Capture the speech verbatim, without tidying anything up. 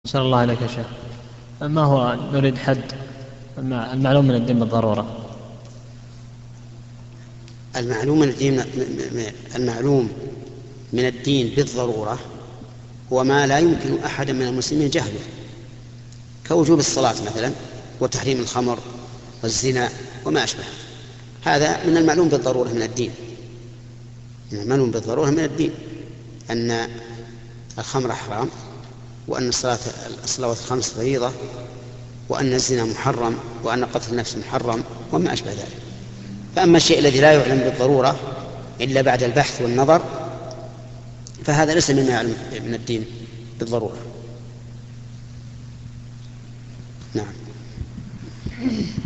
صلى الله عليك يا شيخ. ما هو نريد حد المعلوم من الدين بالضرورة؟ المعلوم من الدين المعلوم من الدين بالضرورة هو ما لا يمكن أحد من المسلمين جهله، كوجوب الصلاة مثلا، وتحريم الخمر والزنا وما أشبه. هذا من المعلوم بالضرورة من الدين، من المعلوم بالضرورة من الدين أن الخمر حرام، وأن الصلاة الصلوات الخمس فريضة، وأن الزنا محرم، وأن قتل النفس محرم وما أشبه ذلك. فأما الشيء الذي لا يعلم بالضرورة إلا بعد البحث والنظر فهذا ليس مما يعلم من الدين بالضرورة. نعم.